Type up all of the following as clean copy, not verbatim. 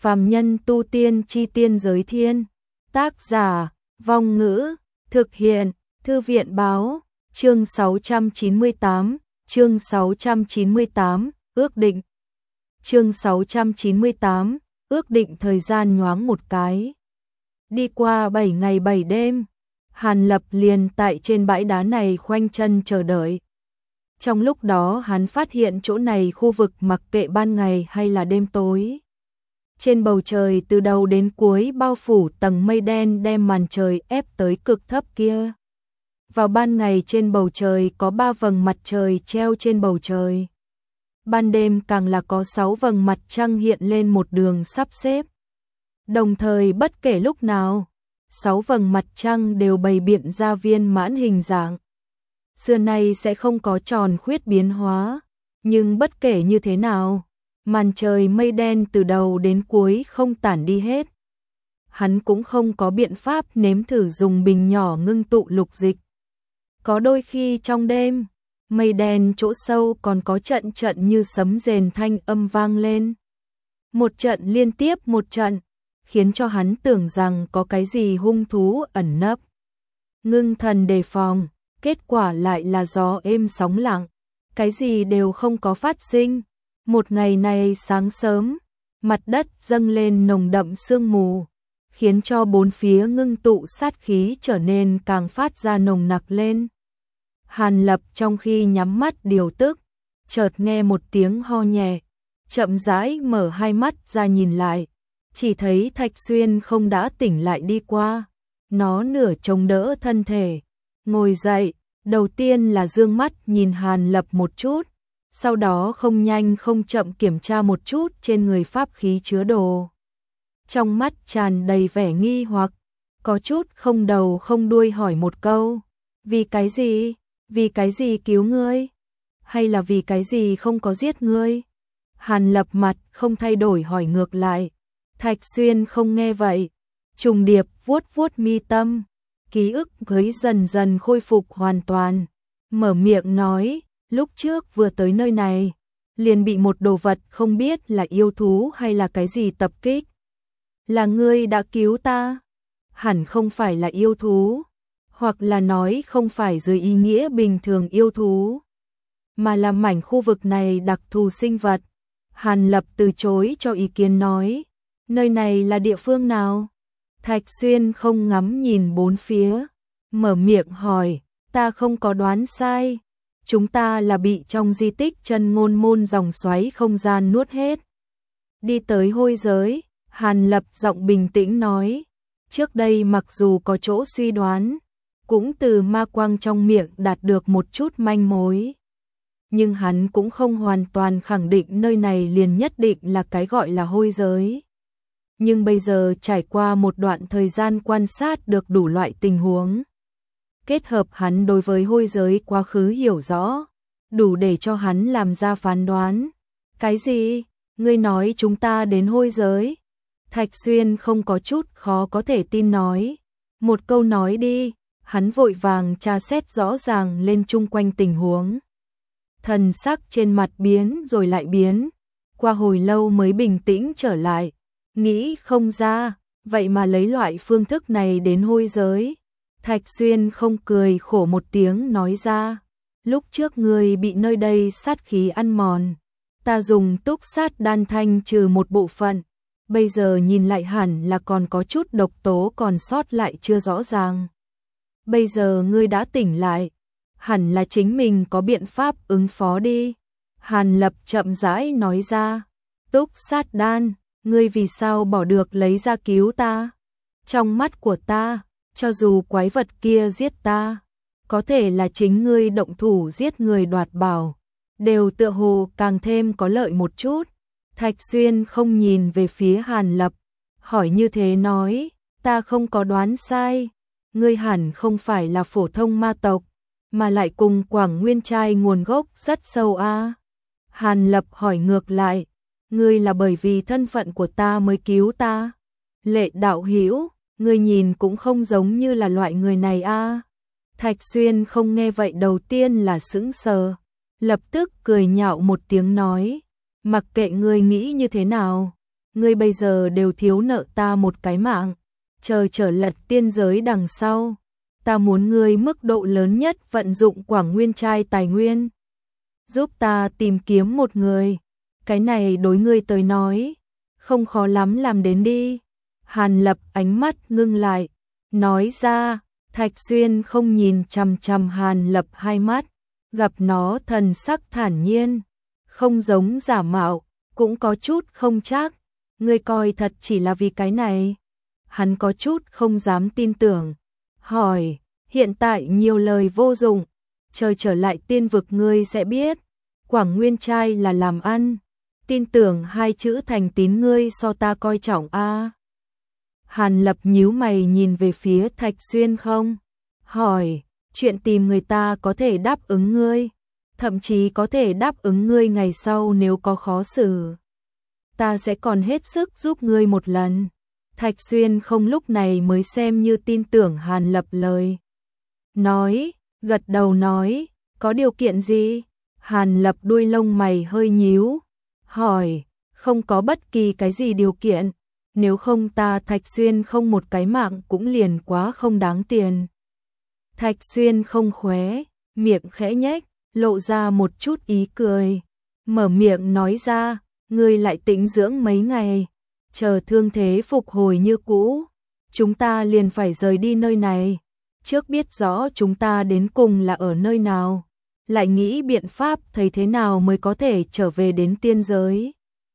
Phàm nhân tu tiên chi tiên giới thiên. Tác giả, Vong Ngữ, thực hiện, Thư viện Báo, chương 698, chương 698, ước định. Chương 698, ước định thời gian nhoáng một cái. Đi qua 7 ngày 7 đêm, Hàn Lập liền tại trên bãi đá này khoanh chân chờ đợi. Trong lúc đó hắn phát hiện chỗ này khu vực mặc kệ ban ngày hay là đêm tối. Trên bầu trời từ đầu đến cuối bao phủ tầng mây đen đem màn trời ép tới cực thấp kia. Vào ban ngày trên bầu trời có 3 vầng mặt trời treo trên bầu trời. Ban đêm càng là có 6 vầng mặt trăng hiện lên một đường sắp xếp. Đồng thời bất kể lúc nào, 6 vầng mặt trăng đều bày biện ra viên mãn hình dạng. Xưa nay sẽ không có tròn khuyết biến hóa, nhưng bất kể như thế nào, màn trời mây đen từ đầu đến cuối không tản đi hết. Hắn cũng không có biện pháp nếm thử dùng bình nhỏ ngưng tụ lục dịch. Có đôi khi trong đêm, mây đen chỗ sâu còn có trận trận như sấm rền thanh âm vang lên. Một trận liên tiếp một trận, khiến cho hắn tưởng rằng có cái gì hung thú ẩn nấp. Ngưng thần đề phòng, kết quả lại là gió êm sóng lặng, cái gì đều không có phát sinh. Một ngày này sáng sớm, mặt đất dâng lên nồng đậm sương mù, khiến cho bốn phía ngưng tụ sát khí trở nên càng phát ra nồng nặc lên. Hàn Lập trong khi nhắm mắt điều tức, chợt nghe một tiếng ho nhẹ, chậm rãi mở hai mắt ra nhìn lại, chỉ thấy Thạch Xuyên không đã tỉnh lại đi qua, nó nửa chống đỡ thân thể, ngồi dậy, đầu tiên là dương mắt nhìn Hàn Lập một chút, sau đó không nhanh không chậm kiểm tra một chút trên người pháp khí chứa đồ. Trong mắt tràn đầy vẻ nghi hoặc, có chút không đầu không đuôi hỏi một câu, vì cái gì? Vì cái gì cứu ngươi? Hay là vì cái gì không có giết ngươi? Hàn Lập mặt không thay đổi hỏi ngược lại. Thạch Xuyên không nghe vậy, trùng điệp vuốt vuốt mi tâm, ký ức ấy dần dần khôi phục hoàn toàn, mở miệng nói, lúc trước vừa tới nơi này, liền bị một đồ vật không biết là yêu thú hay là cái gì tập kích. Là ngươi đã cứu ta? Hẳn không phải là yêu thú, hoặc là nói không phải dưới ý nghĩa bình thường yêu thú, mà là mảnh khu vực này đặc thù sinh vật. Hàn Lập từ chối cho ý kiến nói, nơi này là địa phương nào? Thạch Xuyên không ngắm nhìn bốn phía, mở miệng hỏi, ta không có đoán sai, chúng ta là bị trong di tích chân ngôn môn dòng xoáy không gian nuốt hết. Đi tới hôi giới, Hàn Lập giọng bình tĩnh nói, trước đây mặc dù có chỗ suy đoán, cũng từ ma quang trong miệng đạt được một chút manh mối. Nhưng hắn cũng không hoàn toàn khẳng định nơi này liền nhất định là cái gọi là hôi giới. Nhưng bây giờ trải qua một đoạn thời gian quan sát được đủ loại tình huống, kết hợp hắn đối với hôi giới quá khứ hiểu rõ, đủ để cho hắn làm ra phán đoán. Cái gì? Ngươi nói chúng ta đến hôi giới? Thạch Xuyên không có chút khó có thể tin nói. Một câu nói đi. Hắn vội vàng tra xét rõ ràng lên chung quanh tình huống. Thần sắc trên mặt biến rồi lại biến, qua hồi lâu mới bình tĩnh trở lại, nghĩ không ra, vậy mà lấy loại phương thức này đến hôi giới. Thạch Xuyên không cười khổ một tiếng nói ra, lúc trước ngươi bị nơi đây sát khí ăn mòn, ta dùng túc sát đan thanh trừ một bộ phận, bây giờ nhìn lại hẳn là còn có chút độc tố còn sót lại chưa rõ ràng. Bây giờ ngươi đã tỉnh lại, hẳn là chính mình có biện pháp ứng phó đi. Hàn Lập chậm rãi nói ra, túc sát đan, ngươi vì sao bỏ được lấy ra cứu ta? Trong mắt của ta, cho dù quái vật kia giết ta, có thể là chính ngươi động thủ giết người đoạt bảo, đều tựa hồ càng thêm có lợi một chút. Thạch Xuyên không nhìn về phía Hàn Lập, hỏi như thế nói, ta không có đoán sai. Ngươi hẳn không phải là phổ thông ma tộc, mà lại cùng Quảng Nguyên trai nguồn gốc rất sâu a. Hàn Lập hỏi ngược lại, ngươi là bởi vì thân phận của ta mới cứu ta? Lệ đạo hữu, ngươi nhìn cũng không giống như là loại người này a. Thạch Xuyên không nghe vậy đầu tiên là sững sờ, lập tức cười nhạo một tiếng nói, mặc kệ ngươi nghĩ như thế nào, ngươi bây giờ đều thiếu nợ ta một cái mạng, chờ trở lật tiên giới đằng sau, ta muốn ngươi mức độ lớn nhất vận dụng Quảng Nguyên trai tài nguyên, giúp ta tìm kiếm một người, cái này đối ngươi tới nói, không khó lắm làm đến đi. Hàn Lập ánh mắt ngưng lại, nói ra. Thạch Xuyên không nhìn chằm chằm Hàn Lập hai mắt, gặp nó thần sắc thản nhiên, không giống giả mạo, cũng có chút không chắc, ngươi coi thật chỉ là vì cái này. Hắn có chút không dám tin tưởng, hỏi, hiện tại nhiều lời vô dụng, chờ trở lại tiên vực ngươi sẽ biết, Quảng Nguyên trai là làm ăn, tin tưởng hai chữ thành tín ngươi so ta coi trọng a. Hàn Lập nhíu mày nhìn về phía Thạch Xuyên không, hỏi, chuyện tìm người ta có thể đáp ứng ngươi, thậm chí có thể đáp ứng ngươi ngày sau nếu có khó xử. Ta sẽ còn hết sức giúp ngươi một lần. Thạch Xuyên không lúc này mới xem như tin tưởng Hàn Lập lời. Nói, gật đầu nói, có điều kiện gì? Hàn Lập đuôi lông mày hơi nhíu, hỏi, không có bất kỳ cái gì điều kiện. Nếu không ta Thạch Xuyên không một cái mạng cũng liền quá không đáng tiền. Thạch Xuyên không khóe, miệng khẽ nhếch, lộ ra một chút ý cười. Mở miệng nói ra, ngươi lại tĩnh dưỡng mấy ngày, chờ thương thế phục hồi như cũ, chúng ta liền phải rời đi nơi này. Trước biết rõ chúng ta đến cùng là ở nơi nào, lại nghĩ biện pháp thấy thế nào mới có thể trở về đến tiên giới.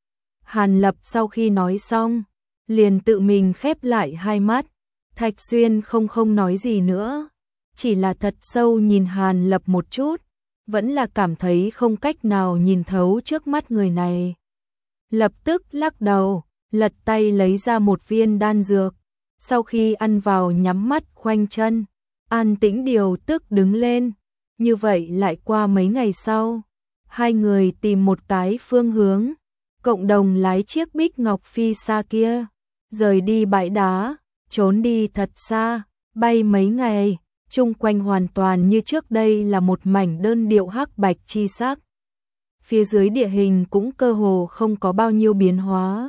Hàn Lập sau khi nói xong, liền tự mình khép lại hai mắt. Thạch Xuyên không nói gì nữa, chỉ là thật sâu nhìn Hàn Lập một chút, vẫn là cảm thấy không cách nào nhìn thấu trước mắt người này. Lập tức lắc đầu, lật tay lấy ra một viên đan dược, sau khi ăn vào nhắm mắt khoanh chân, an tĩnh điều tức đứng lên. Như vậy lại qua mấy ngày sau, hai người tìm một cái phương hướng, cộng đồng lái chiếc Bích Ngọc Phi xa kia, rời đi bãi đá, trốn đi thật xa, bay mấy ngày, chung quanh hoàn toàn như trước đây là một mảnh đơn điệu hắc bạch chi sắc. Phía dưới địa hình cũng cơ hồ không có bao nhiêu biến hóa.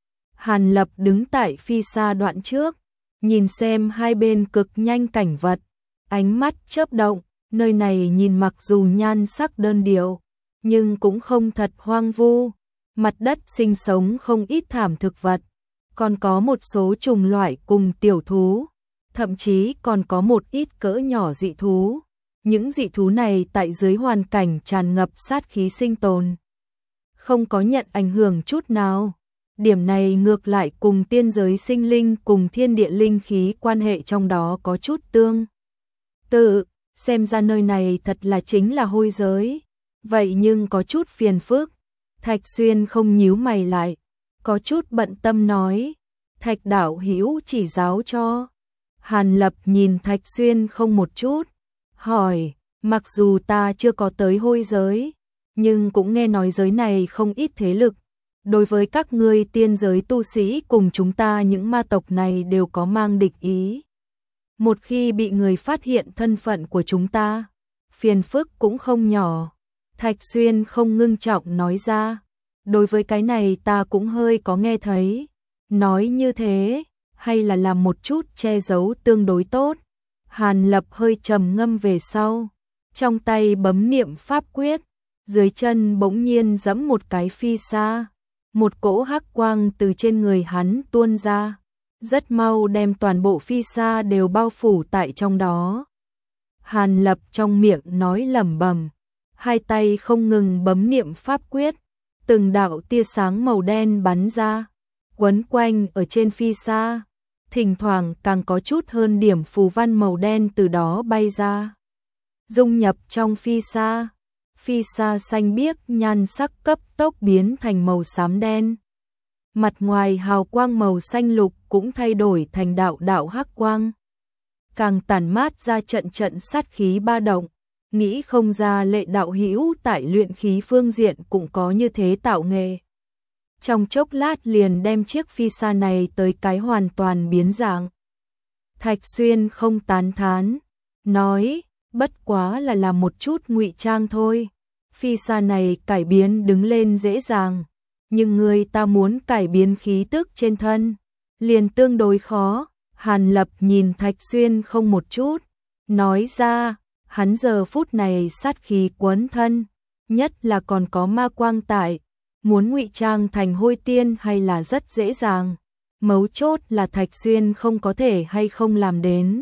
Hàn Lập đứng tại phi xa đoạn trước, nhìn xem hai bên cực nhanh cảnh vật, ánh mắt chớp động, nơi này nhìn mặc dù nhan sắc đơn điệu, nhưng cũng không thật hoang vu, mặt đất sinh sống không ít thảm thực vật, còn có một số chủng loại cùng tiểu thú, thậm chí còn có một ít cỡ nhỏ dị thú. Những dị thú này tại dưới hoàn cảnh tràn ngập sát khí sinh tồn, không có nhận ảnh hưởng chút nào. Điểm này ngược lại cùng tiên giới sinh linh cùng thiên địa linh khí quan hệ trong đó có chút tương tự, xem ra nơi này thật là chính là hôi giới. Vậy nhưng có chút phiền phức. Thạch Xuyên không nhíu mày lại, có chút bận tâm nói, Thạch đạo hữu chỉ giáo cho. Hàn Lập nhìn Thạch Xuyên không một chút, hỏi, mặc dù ta chưa có tới hôi giới, nhưng cũng nghe nói giới này không ít thế lực. Đối với các ngươi tiên giới tu sĩ cùng chúng ta những ma tộc này đều có mang địch ý. Một khi bị người phát hiện thân phận của chúng ta, phiền phức cũng không nhỏ. Thạch Xuyên không ngưng trọng nói ra, đối với cái này ta cũng hơi có nghe thấy. Nói như thế, hay là làm một chút che giấu tương đối tốt. Hàn Lập hơi trầm ngâm về sau, trong tay bấm niệm pháp quyết, dưới chân bỗng nhiên giẫm một cái phi xa, một cỗ hắc quang từ trên người hắn tuôn ra, rất mau đem toàn bộ phi xa đều bao phủ tại trong đó. Hàn Lập trong miệng nói lẩm bẩm, hai tay không ngừng bấm niệm pháp quyết, từng đạo tia sáng màu đen bắn ra, quấn quanh ở trên phi xa, thỉnh thoảng càng có chút hơn điểm phù văn màu đen từ đó bay ra, dung nhập trong phi xa. Phi xa xanh biếc nhan sắc cấp tốc biến thành màu xám đen. Mặt ngoài hào quang màu xanh lục cũng thay đổi thành đạo đạo hắc quang, càng tản mát ra trận trận sát khí ba động. Nghĩ không ra Lệ đạo hữu tại luyện khí phương diện cũng có như thế tạo nghệ. Trong chốc lát liền đem chiếc phi xa này tới cái hoàn toàn biến dạng. Thạch Xuyên không tán thán, nói, bất quá là làm một chút ngụy trang thôi. Phi xa này cải biến đứng lên dễ dàng, nhưng người ta muốn cải biến khí tức trên thân, liền tương đối khó. Hàn Lập nhìn Thạch Xuyên không một chút, nói ra, hắn giờ phút này sát khí quấn thân, nhất là còn có ma quang tại, muốn ngụy trang thành hôi tiên hay là rất dễ dàng, mấu chốt là Thạch Xuyên không có thể hay không làm đến.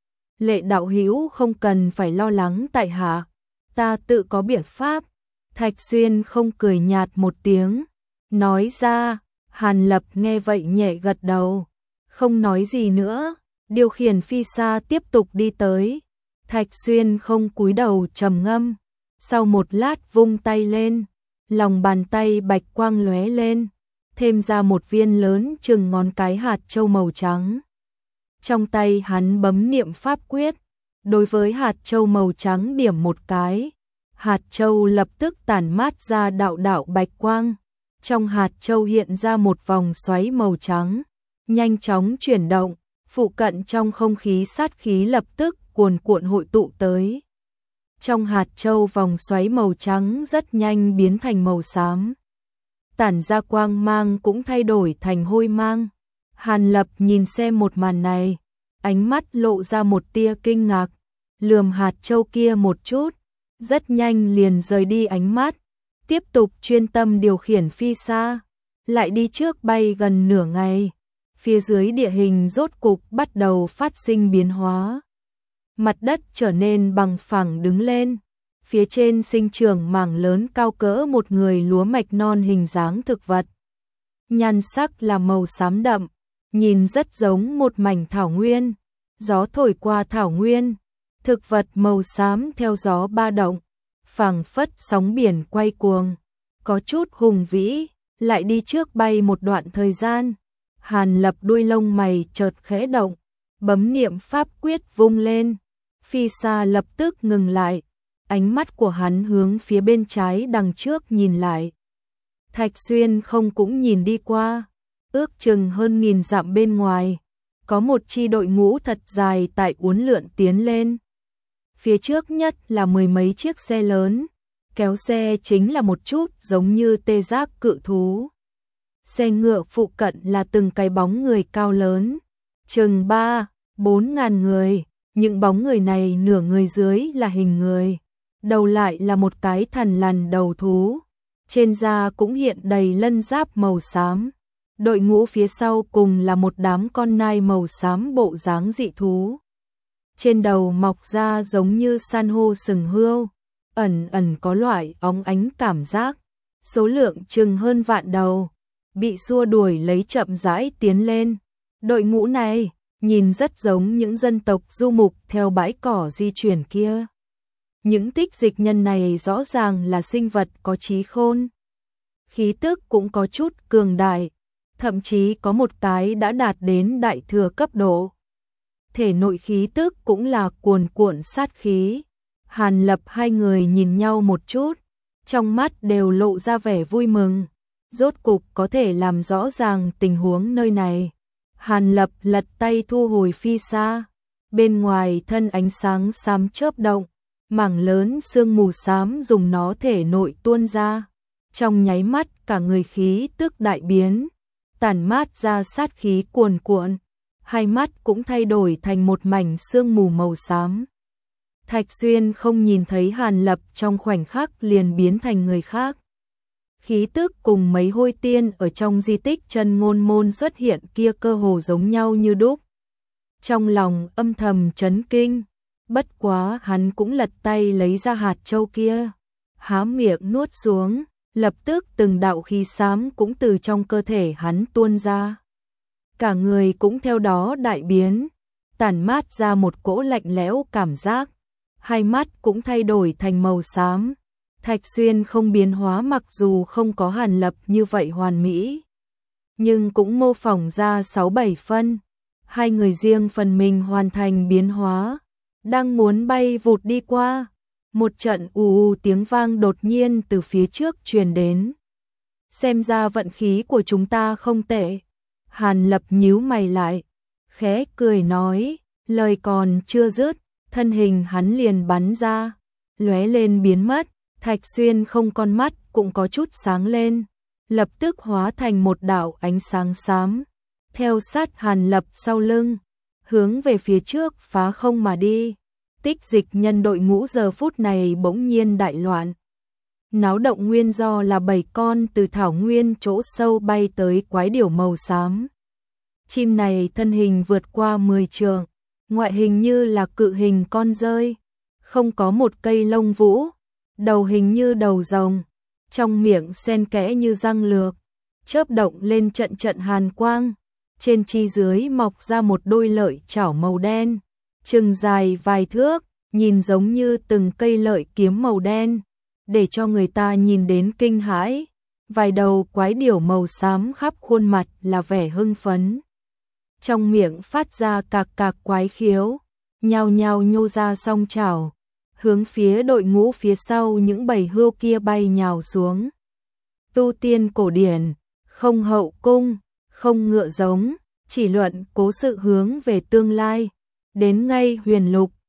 Lệ đạo hữu không cần phải lo lắng tại hạ, ta tự có biện pháp. Thạch Xuyên không cười nhạt một tiếng, nói ra. Hàn Lập nghe vậy nhẹ gật đầu, không nói gì nữa, điều khiển phi xa tiếp tục đi tới. Thạch Xuyên không cúi đầu trầm ngâm, sau một lát vung tay lên, lòng bàn tay bạch quang lóe lên, thêm ra một viên lớn chừng ngón cái hạt châu màu trắng. Trong tay hắn bấm niệm pháp quyết, đối với hạt châu màu trắng điểm một cái, hạt châu lập tức tản mát ra đạo đạo bạch quang. Trong hạt châu hiện ra một vòng xoáy màu trắng, nhanh chóng chuyển động, phụ cận trong không khí sát khí lập tức cuồn cuộn hội tụ tới. Trong hạt châu vòng xoáy màu trắng rất nhanh biến thành màu xám. Tản ra quang mang cũng thay đổi thành hôi mang. Hàn Lập nhìn xem một màn này, ánh mắt lộ ra một tia kinh ngạc, lườm hạt châu kia một chút, rất nhanh liền rời đi ánh mắt, tiếp tục chuyên tâm điều khiển phi xa, lại đi trước bay gần nửa ngày. Phía dưới địa hình rốt cục bắt đầu phát sinh biến hóa. Mặt đất trở nên bằng phẳng đứng lên, phía trên sinh trưởng mảng lớn cao cỡ một người lúa mạch non hình dáng thực vật. Nhan sắc là màu xám đậm, nhìn rất giống một mảnh thảo nguyên. Gió thổi qua thảo nguyên, thực vật màu xám theo gió ba động, phảng phất sóng biển quay cuồng, có chút hùng vĩ. Lại đi trước bay một đoạn thời gian, Hàn Lập đuôi lông mày chợt khẽ động, bấm niệm pháp quyết vung lên, phi xa lập tức ngừng lại, ánh mắt của hắn hướng phía bên trái đằng trước nhìn lại. Thạch Xuyên không cũng nhìn đi qua, ước chừng hơn 1000 dặm bên ngoài, có một chi đội ngũ thật dài tại uốn lượn tiến lên. Phía trước nhất là mười mấy chiếc xe lớn, kéo xe chính là một chút giống như tê giác cự thú. Xe ngựa phụ cận là từng cái bóng người cao lớn, chừng 3-4 ngàn người, những bóng người này nửa người dưới là hình người, đầu lại là một cái thằn lằn đầu thú, trên da cũng hiện đầy lân giáp màu xám. Đội ngũ phía sau cùng là một đám con nai màu xám bộ dáng dị thú. Trên đầu mọc ra giống như san hô sừng hươu, ẩn ẩn có loại óng ánh cảm giác, số lượng chừng hơn vạn đầu, bị xua đuổi lấy chậm rãi tiến lên. Đội ngũ này nhìn rất giống những dân tộc du mục theo bãi cỏ di chuyển kia. Những tích dịch nhân này rõ ràng là sinh vật có trí khôn, khí tức cũng có chút cường đại, thậm chí có một cái đã đạt đến đại thừa cấp độ. Thể nội khí tức cũng là cuồn cuộn sát khí. Hàn Lập hai người nhìn nhau một chút, trong mắt đều lộ ra vẻ vui mừng, rốt cục có thể làm rõ ràng tình huống nơi này. Hàn Lập lật tay thu hồi phi xa, bên ngoài thân ánh sáng xám chớp động, mảng lớn sương mù xám dùng nó thể nội tuôn ra, trong nháy mắt cả người khí tức đại biến, tản mát ra sát khí cuồn cuộn, hai mắt cũng thay đổi thành một mảnh sương mù màu xám. Thạch Xuyên không nhìn thấy Hàn Lập trong khoảnh khắc liền biến thành người khác. Khí tức cùng mấy hôi tiên ở trong di tích Chân Ngôn Môn xuất hiện kia cơ hồ giống nhau như đúc. Trong lòng âm thầm chấn kinh, bất quá hắn cũng lật tay lấy ra hạt châu kia, há miệng nuốt xuống, lập tức từng đạo khí xám cũng từ trong cơ thể hắn tuôn ra. Cả người cũng theo đó đại biến, tản mát ra một cỗ lạnh lẽo cảm giác, hai mắt cũng thay đổi thành màu xám. Thạch Xuyên không biến hóa mặc dù không có Hàn Lập như vậy hoàn mỹ, nhưng cũng mô phỏng ra 6-7 phân. Hai người riêng phần mình hoàn thành biến hóa, đang muốn bay vụt đi qua, một trận ù ù tiếng vang đột nhiên từ phía trước truyền đến. Xem ra vận khí của chúng ta không tệ. Hàn Lập nhíu mày lại, khẽ cười nói, lời còn chưa dứt, thân hình hắn liền bắn ra, lóe lên biến mất. Thạch Xuyên không con mắt cũng có chút sáng lên, lập tức hóa thành một đạo ánh sáng xám, theo sát Hàn Lập sau lưng, hướng về phía trước phá không mà đi. Tích Dịch Nhân đội ngũ giờ phút này bỗng nhiên đại loạn. Náo động nguyên do là 7 con từ thảo nguyên chỗ sâu bay tới quái điểu màu xám. Chim này thân hình vượt qua 10 trượng, ngoại hình như là cự hình con dơi, không có một cây lông vũ, đầu hình như đầu rồng, trong miệng xen kẽ như răng lược, chớp động lên trận trận hàn quang, trên chi dưới mọc ra một đôi lợi chảo màu đen, chừng dài vài thước, nhìn giống như từng cây lợi kiếm màu đen, để cho người ta nhìn đến kinh hãi. Vài đầu quái điểu màu xám khắp khuôn mặt là vẻ hưng phấn. Trong miệng phát ra cạc cạc quái khiếu, nhao nhao nhô ra song chảo, hướng phía đội ngũ phía sau những bầy hươu kia bay nhào xuống. Tu tiên cổ điển, không hậu cung, không ngựa giống, chỉ luận cố sự hướng về tương lai, đến ngay huyền lục,